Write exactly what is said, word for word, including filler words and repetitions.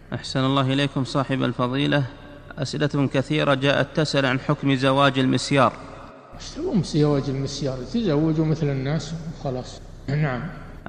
أحسن الله إليكم صاحب الفضيلة، أسئلة كثيرة جاءت تسأل عن حكم زواج المسيار. اشتروا زواج المسيار، تزوجوا مثل الناس وخلاص. نعم.